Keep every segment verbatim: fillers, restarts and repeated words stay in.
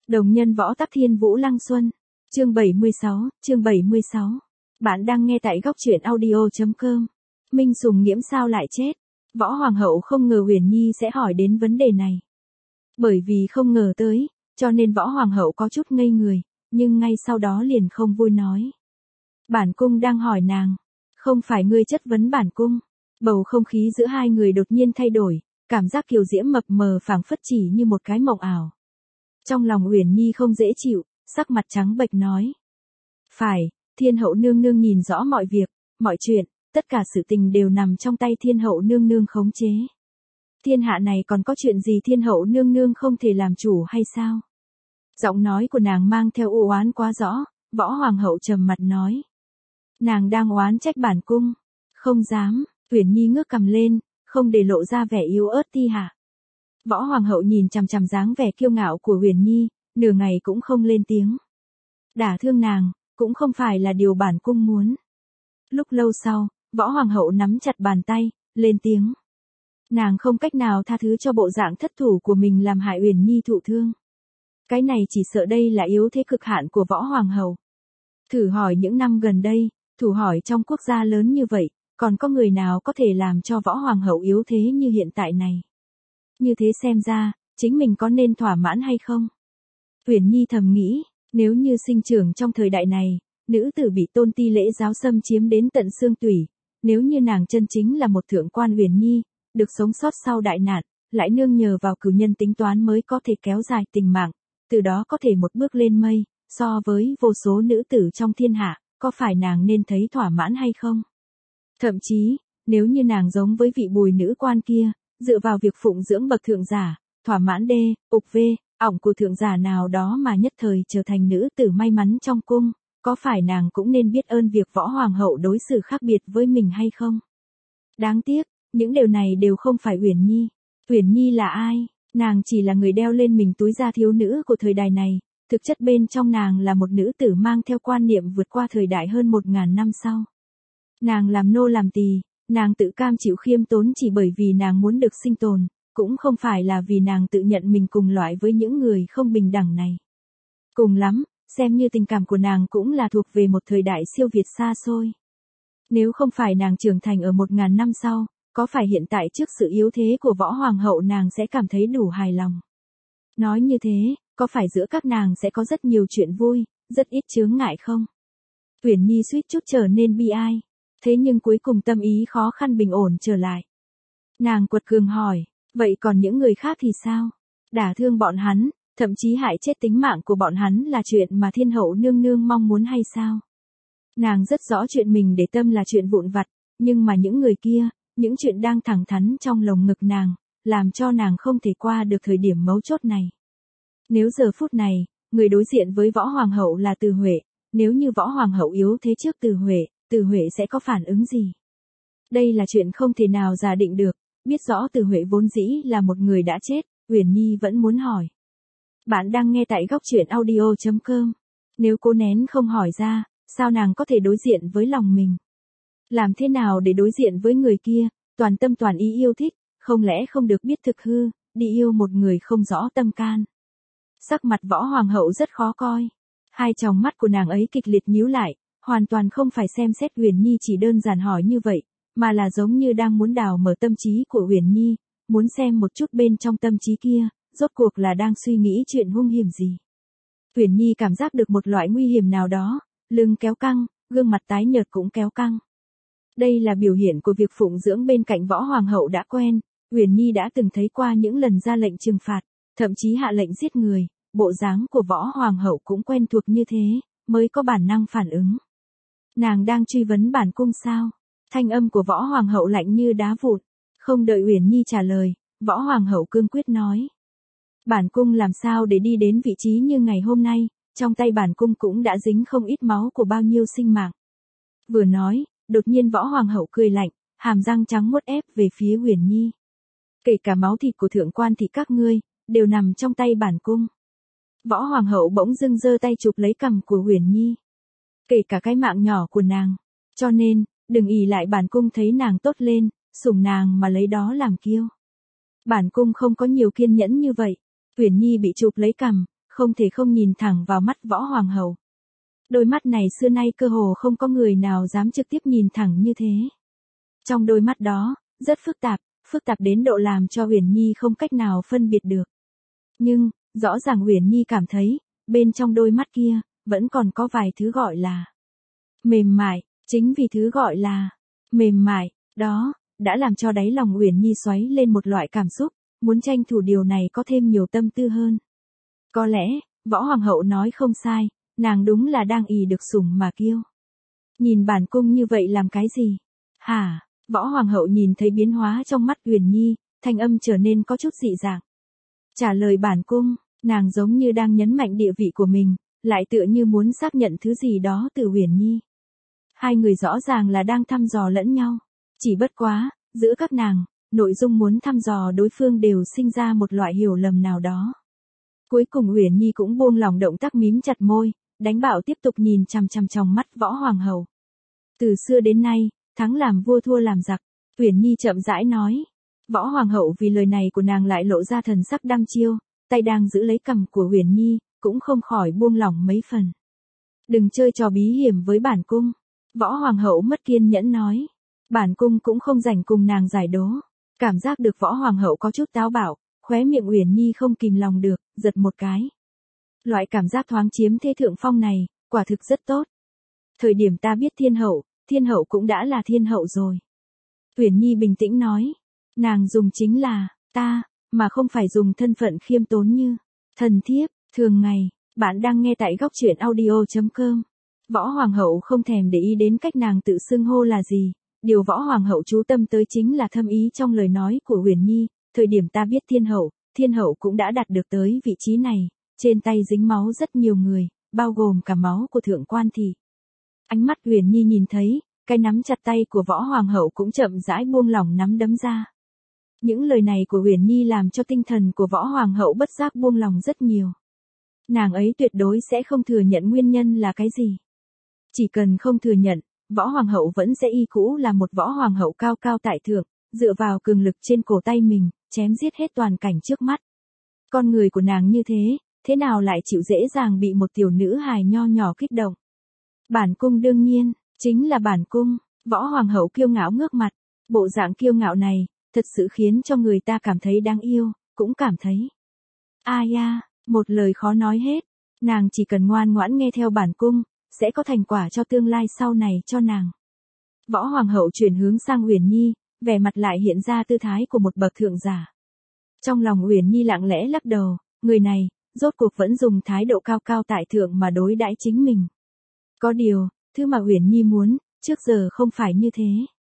Đồng nhân võ tắc thiên vũ lăng xuân. Chương bảy mươi sáu, chương bảy mươi sáu. Bạn đang nghe tại góc truyện audio.com. Minh Sùng Nghiễm sao lại chết? Võ Hoàng hậu không ngờ Huyền Nhi sẽ hỏi đến vấn đề này. Bởi vì không ngờ tới, cho nên Võ Hoàng hậu có chút ngây người, nhưng ngay sau đó liền không vui nói. Bản cung đang hỏi nàng, không phải ngươi chất vấn bản cung. Bầu không khí giữa hai người đột nhiên thay đổi, cảm giác kiều diễm mập mờ phảng phất chỉ như một cái mộng ảo. Trong lòng Uyển Nhi không dễ chịu, sắc mặt trắng bệch nói. Phải, thiên hậu nương nương nhìn rõ mọi việc, mọi chuyện, tất cả sự tình đều nằm trong tay thiên hậu nương nương khống chế. Thiên hạ này còn có chuyện gì thiên hậu nương nương không thể làm chủ hay sao? Giọng nói của nàng mang theo u oán quá rõ, Võ Hoàng hậu trầm mặt nói. Nàng đang oán trách bản cung. Không dám, Uyển Nhi ngước cằm lên, không để lộ ra vẻ yếu ớt ti hạ. Võ Hoàng hậu nhìn chằm chằm dáng vẻ kiêu ngạo của Uyển Nhi, nửa ngày cũng không lên tiếng. Đả thương nàng, cũng không phải là điều bản cung muốn. Lúc lâu sau, Võ Hoàng hậu nắm chặt bàn tay, lên tiếng. Nàng không cách nào tha thứ cho bộ dạng thất thủ của mình làm hại Uyển Nhi thụ thương. Cái này chỉ sợ đây là yếu thế cực hạn của Võ Hoàng hậu. Thử hỏi những năm gần đây, thử hỏi trong quốc gia lớn như vậy, còn có người nào có thể làm cho Võ Hoàng hậu yếu thế như hiện tại này? Như thế xem ra, chính mình có nên thỏa mãn hay không? Uyển Nhi thầm nghĩ, nếu như sinh trưởng trong thời đại này, nữ tử bị tôn ti lễ giáo xâm chiếm đến tận xương tủy, nếu như nàng chân chính là một thượng quan Uyển Nhi, được sống sót sau đại nạn, lại nương nhờ vào cửu nhân tính toán mới có thể kéo dài tình mạng, từ đó có thể một bước lên mây, so với vô số nữ tử trong thiên hạ, có phải nàng nên thấy thỏa mãn hay không? Thậm chí, nếu như nàng giống với vị bùi nữ quan kia, dựa vào việc phụng dưỡng bậc thượng giả, thỏa mãn đê, ục vê, ỏng của thượng giả nào đó mà nhất thời trở thành nữ tử may mắn trong cung, có phải nàng cũng nên biết ơn việc Võ Hoàng hậu đối xử khác biệt với mình hay không? Đáng tiếc, những điều này đều không phải Uyển Nhi. Uyển Nhi là ai? Nàng chỉ là người đeo lên mình túi da thiếu nữ của thời đại này, thực chất bên trong nàng là một nữ tử mang theo quan niệm vượt qua thời đại hơn một ngàn năm sau. Nàng làm nô làm tỳ, nàng tự cam chịu khiêm tốn chỉ bởi vì nàng muốn được sinh tồn, cũng không phải là vì nàng tự nhận mình cùng loại với những người không bình đẳng này. Cùng lắm, xem như tình cảm của nàng cũng là thuộc về một thời đại siêu việt xa xôi. Nếu không phải nàng trưởng thành ở một ngàn năm sau, có phải hiện tại trước sự yếu thế của Võ Hoàng hậu nàng sẽ cảm thấy đủ hài lòng? Nói như thế, có phải giữa các nàng sẽ có rất nhiều chuyện vui, rất ít chướng ngại không? Uyển Nhi suýt chút trở nên bi ai. Thế nhưng cuối cùng tâm ý khó khăn bình ổn trở lại. Nàng quật cường hỏi, vậy còn những người khác thì sao? Đả thương bọn hắn, thậm chí hại chết tính mạng của bọn hắn là chuyện mà thiên hậu nương nương mong muốn hay sao? Nàng rất rõ chuyện mình để tâm là chuyện vụn vặt, nhưng mà những người kia, những chuyện đang thẳng thắn trong lồng ngực nàng, làm cho nàng không thể qua được thời điểm mấu chốt này. Nếu giờ phút này, người đối diện với Võ Hoàng hậu là Từ Huệ, nếu như Võ Hoàng hậu yếu thế trước Từ Huệ, Từ Huệ sẽ có phản ứng gì? Đây là chuyện không thể nào giả định được, biết rõ Từ Huệ vốn dĩ là một người đã chết, Uyển Nhi vẫn muốn hỏi. Bạn đang nghe tại góc truyện audio.com. Nếu cô nén không hỏi ra, sao nàng có thể đối diện với lòng mình? Làm thế nào để đối diện với người kia, toàn tâm toàn ý yêu thích, không lẽ không được biết thực hư, đi yêu một người không rõ tâm can? Sắc mặt Võ Hoàng hậu rất khó coi. Hai tròng mắt của nàng ấy kịch liệt nhíu lại, hoàn toàn không phải xem xét Uyển Nhi chỉ đơn giản hỏi như vậy, mà là giống như đang muốn đào mở tâm trí của Uyển Nhi, muốn xem một chút bên trong tâm trí kia, rốt cuộc là đang suy nghĩ chuyện hung hiểm gì. Uyển Nhi cảm giác được một loại nguy hiểm nào đó, lưng kéo căng, gương mặt tái nhợt cũng kéo căng. Đây là biểu hiện của việc phụng dưỡng bên cạnh Võ Hoàng hậu đã quen, Uyển Nhi đã từng thấy qua những lần ra lệnh trừng phạt, thậm chí hạ lệnh giết người, bộ dáng của Võ Hoàng hậu cũng quen thuộc như thế, mới có bản năng phản ứng. Nàng đang truy vấn bản cung sao? Thanh âm của Võ Hoàng hậu lạnh như đá vụn. Không đợi Uyển Nhi trả lời, Võ Hoàng hậu cương quyết nói. Bản cung làm sao để đi đến vị trí như ngày hôm nay, trong tay bản cung cũng đã dính không ít máu của bao nhiêu sinh mạng. Vừa nói, đột nhiên Võ Hoàng hậu cười lạnh, hàm răng trắng muốt ép về phía Uyển Nhi. Kể cả máu thịt của thượng quan thì các ngươi, đều nằm trong tay bản cung. Võ Hoàng hậu bỗng dưng giơ tay chụp lấy cằm của Uyển Nhi. Kể cả cái mạng nhỏ của nàng. Cho nên, đừng ỷ lại bản cung thấy nàng tốt lên, sủng nàng mà lấy đó làm kiêu. Bản cung không có nhiều kiên nhẫn như vậy. Uyển Nhi bị chụp lấy cằm, không thể không nhìn thẳng vào mắt Võ Hoàng hậu. Đôi mắt này xưa nay cơ hồ không có người nào dám trực tiếp nhìn thẳng như thế. Trong đôi mắt đó, rất phức tạp, phức tạp đến độ làm cho Uyển Nhi không cách nào phân biệt được. Nhưng, rõ ràng Uyển Nhi cảm thấy, bên trong đôi mắt kia, vẫn còn có vài thứ gọi là mềm mại, chính vì thứ gọi là mềm mại, đó, đã làm cho đáy lòng Uyển Nhi xoáy lên một loại cảm xúc, muốn tranh thủ điều này có thêm nhiều tâm tư hơn. Có lẽ, Võ Hoàng hậu nói không sai, nàng đúng là đang ỷ được sủng mà kiêu. Nhìn bản cung như vậy làm cái gì? Hả? Võ Hoàng hậu nhìn thấy biến hóa trong mắt Uyển Nhi, thanh âm trở nên có chút dị dạng. Trả lời bản cung, nàng giống như đang nhấn mạnh địa vị của mình, lại tựa như muốn xác nhận thứ gì đó từ Uyển Nhi. Hai người rõ ràng là đang thăm dò lẫn nhau. Chỉ bất quá, giữa các nàng, nội dung muốn thăm dò đối phương đều sinh ra một loại hiểu lầm nào đó. Cuối cùng Uyển Nhi cũng buông lỏng động tác mím chặt môi, đánh bảo tiếp tục nhìn chằm chằm trong mắt Võ Hoàng hậu. Từ xưa đến nay, thắng làm vua thua làm giặc, Uyển Nhi chậm rãi nói. Võ Hoàng hậu vì lời này của nàng lại lộ ra thần sắc đăm chiêu, tay đang giữ lấy cằm của Uyển Nhi, cũng không khỏi buông lỏng mấy phần. Đừng chơi trò bí hiểm với bản cung. Võ Hoàng hậu mất kiên nhẫn nói. Bản cung cũng không rảnh cùng nàng giải đố. Cảm giác được Võ Hoàng hậu có chút táo bạo, khóe miệng Uyển Nhi không kìm lòng được, giật một cái. Loại cảm giác thoáng chiếm thế thượng phong này, quả thực rất tốt. Thời điểm ta biết thiên hậu, thiên hậu cũng đã là thiên hậu rồi. Uyển Nhi bình tĩnh nói. Nàng dùng chính là, ta, mà không phải dùng thân phận khiêm tốn như, thần thiếp, thường ngày. Bạn đang nghe tại góc truyện audio chấm com. Võ Hoàng hậu không thèm để ý đến cách nàng tự xưng hô là gì. Điều Võ Hoàng hậu chú tâm tới chính là thâm ý trong lời nói của Uyển Nhi. Thời điểm ta biết thiên hậu, thiên hậu cũng đã đạt được tới vị trí này. Trên tay dính máu rất nhiều người, bao gồm cả máu của thượng quan thị. Ánh mắt Uyển Nhi nhìn thấy, cái nắm chặt tay của Võ Hoàng hậu cũng chậm rãi buông lỏng nắm đấm ra. Những lời này của Uyển Nhi làm cho tinh thần của Võ Hoàng hậu bất giác buông lỏng rất nhiều. Nàng ấy tuyệt đối sẽ không thừa nhận nguyên nhân là cái gì. Chỉ cần không thừa nhận, Võ Hoàng hậu vẫn sẽ y cũ là một Võ Hoàng hậu cao cao tại thượng, dựa vào cường lực trên cổ tay mình, chém giết hết toàn cảnh trước mắt. Con người của nàng như thế, thế nào lại chịu dễ dàng bị một tiểu nữ hài nho nhỏ kích động. Bản cung đương nhiên, chính là bản cung. Võ Hoàng hậu kiêu ngạo ngước mặt. Bộ dạng kiêu ngạo này, thật sự khiến cho người ta cảm thấy đáng yêu, cũng cảm thấy. Ai à, một lời khó nói hết. Nàng chỉ cần ngoan ngoãn nghe theo bản cung, sẽ có thành quả cho tương lai sau này cho nàng. Võ Hoàng hậu chuyển hướng sang Uyển Nhi, vẻ mặt lại hiện ra tư thái của một bậc thượng giả. Trong lòng Uyển Nhi lặng lẽ lắc đầu, người này, rốt cuộc vẫn dùng thái độ cao cao tại thượng mà đối đãi chính mình. Có điều, thứ mà Uyển Nhi muốn, trước giờ không phải như thế.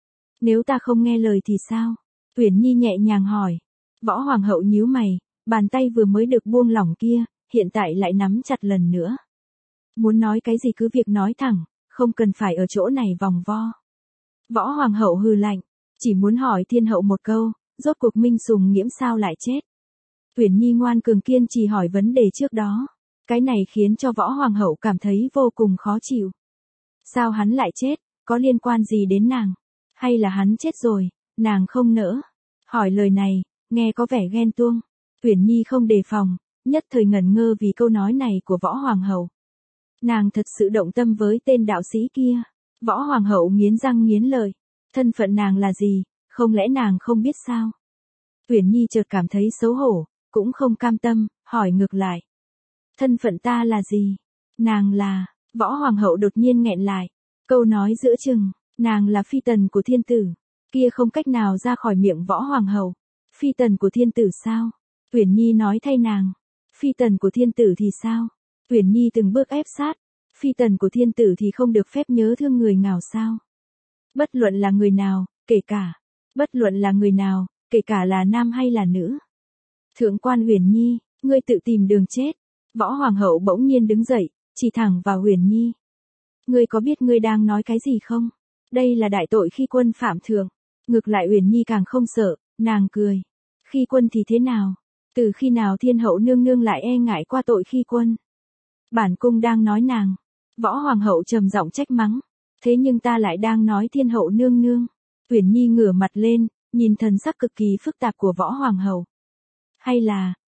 Nếu ta không nghe lời thì sao? Uyển Nhi nhẹ nhàng hỏi. Võ Hoàng hậu nhíu mày, bàn tay vừa mới được buông lỏng kia, hiện tại lại nắm chặt lần nữa. Muốn nói cái gì cứ việc nói thẳng, không cần phải ở chỗ này vòng vo. Võ Hoàng hậu hừ lạnh, chỉ muốn hỏi thiên hậu một câu, rốt cuộc Minh Sùng Nghiễm sao lại chết? Uyển Nhi ngoan cường kiên trì hỏi vấn đề trước đó. Cái này khiến cho Võ Hoàng hậu cảm thấy vô cùng khó chịu. Sao hắn lại chết, có liên quan gì đến nàng? Hay là hắn chết rồi, nàng không nỡ? Hỏi lời này, nghe có vẻ ghen tuông. Uyển Nhi không đề phòng, nhất thời ngẩn ngơ vì câu nói này của Võ Hoàng hậu. Nàng thật sự động tâm với tên đạo sĩ kia. Võ Hoàng hậu nghiến răng nghiến lợi. Thân phận nàng là gì, không lẽ nàng không biết sao? Uyển Nhi chợt cảm thấy xấu hổ, cũng không cam tâm, hỏi ngược lại. Thân phận ta là gì? Nàng là, Võ Hoàng hậu đột nhiên nghẹn lại. Câu nói giữa chừng, nàng là phi tần của thiên tử. Kia không cách nào ra khỏi miệng Võ Hoàng hậu. Phi tần của thiên tử sao? Uyển Nhi nói thay nàng. Phi tần của thiên tử thì sao? Uyển Nhi từng bước ép sát. Phi tần của thiên tử thì không được phép nhớ thương người nào sao? Bất luận là người nào, kể cả. Bất luận là người nào, kể cả là nam hay là nữ. Thượng quan Uyển Nhi, ngươi tự tìm đường chết. Võ Hoàng hậu bỗng nhiên đứng dậy, chỉ thẳng vào Uyển Nhi. Ngươi có biết ngươi đang nói cái gì không? Đây là đại tội khi quân phạm thượng. Ngược lại Uyển Nhi càng không sợ, nàng cười. Khi quân thì thế nào? Từ khi nào thiên hậu nương nương lại e ngại qua tội khi quân? Bản cung đang nói nàng. Võ Hoàng hậu trầm giọng trách mắng. Thế nhưng ta lại đang nói thiên hậu nương nương. Uyển Nhi ngửa mặt lên, nhìn thần sắc cực kỳ phức tạp của Võ Hoàng hậu. Hay là,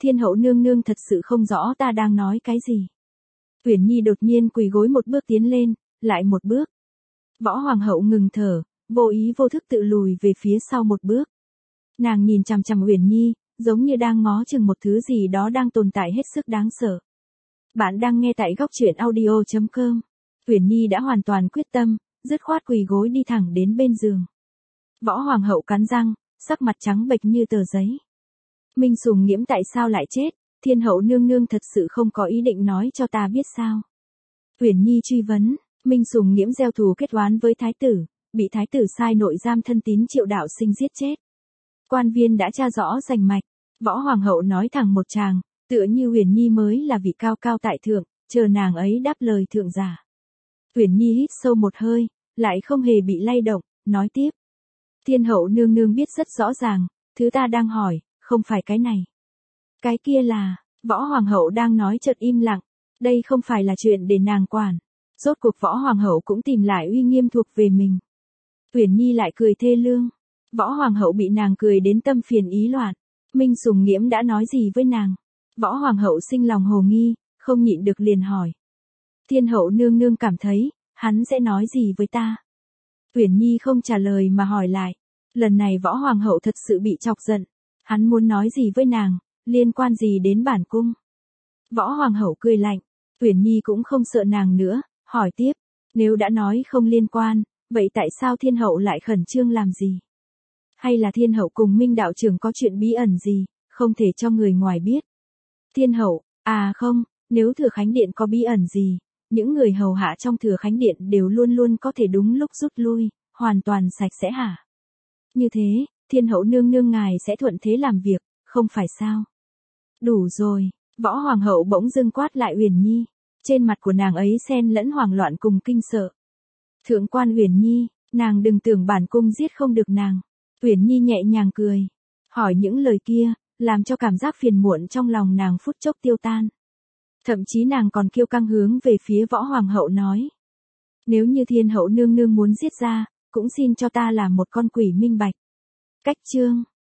Thiên hậu nương nương thật sự không rõ ta đang nói cái gì. Uyển Nhi đột nhiên quỳ gối một bước tiến lên, lại một bước. Võ hoàng hậu ngừng thở, vô ý vô thức tự lùi về phía sau một bước. Nàng nhìn chằm chằm Uyển Nhi, giống như đang ngó chừng một thứ gì đó đang tồn tại hết sức đáng sợ. Bạn đang nghe tại góc truyện audio chấm com. Uyển Nhi đã hoàn toàn quyết tâm, dứt khoát quỳ gối đi thẳng đến bên giường. Võ hoàng hậu cắn răng, sắc mặt trắng bệch như tờ giấy. Minh Sùng Nghiễm tại sao lại chết? Thiên hậu nương nương thật sự không có ý định nói cho ta biết sao? Uyển Nhi truy vấn. Minh Sùng Nghiễm gieo thù kết oán với thái tử, bị thái tử sai nội giam thân tín Triệu Đạo Sinh giết chết. Quan viên đã tra rõ rành mạch. Võ hoàng hậu nói thẳng một tràng, tựa như Uyển Nhi mới là vị cao cao tại thượng, chờ nàng ấy đáp lời thượng giả. Uyển Nhi hít sâu một hơi, lại không hề bị lay động, nói tiếp. Thiên hậu nương nương biết rất rõ ràng, thứ ta đang hỏi, không phải cái này. Cái kia là, võ hoàng hậu đang nói chợt im lặng, đây không phải là chuyện để nàng quản. Rốt cuộc võ hoàng hậu cũng tìm lại uy nghiêm thuộc về mình. Uyển Nhi lại cười thê lương. Võ hoàng hậu bị nàng cười đến tâm phiền ý loạn. Minh Sùng Nghiễm đã nói gì với nàng? Võ hoàng hậu sinh lòng hồ nghi, không nhịn được liền hỏi. Thiên hậu nương nương cảm thấy, hắn sẽ nói gì với ta? Uyển Nhi không trả lời mà hỏi lại. Lần này võ hoàng hậu thật sự bị chọc giận. Hắn muốn nói gì với nàng, liên quan gì đến bản cung? Võ hoàng hậu cười lạnh. Uyển Nhi cũng không sợ nàng nữa, hỏi tiếp. Nếu đã nói không liên quan, vậy tại sao thiên hậu lại khẩn trương làm gì? Hay là thiên hậu cùng Minh đạo trưởng có chuyện bí ẩn gì, không thể cho người ngoài biết? Thiên hậu, à không, nếu Thừa Khánh Điện có bí ẩn gì, những người hầu hạ trong Thừa Khánh Điện đều luôn luôn có thể đúng lúc rút lui, hoàn toàn sạch sẽ hả? Như thế, thiên hậu nương nương ngài sẽ thuận thế làm việc, không phải sao? Đủ rồi, võ hoàng hậu bỗng dưng quát lại Uyển Nhi. Trên mặt của nàng ấy xen lẫn hoảng loạn cùng kinh sợ. Thượng quan Uyển Nhi, nàng đừng tưởng bản cung giết không được nàng. Uyển Nhi nhẹ nhàng cười. Hỏi những lời kia, làm cho cảm giác phiền muộn trong lòng nàng phút chốc tiêu tan. Thậm chí nàng còn kiêu căng hướng về phía võ hoàng hậu nói. Nếu như thiên hậu nương nương muốn giết ra, cũng xin cho ta là một con quỷ minh bạch. Cách chương.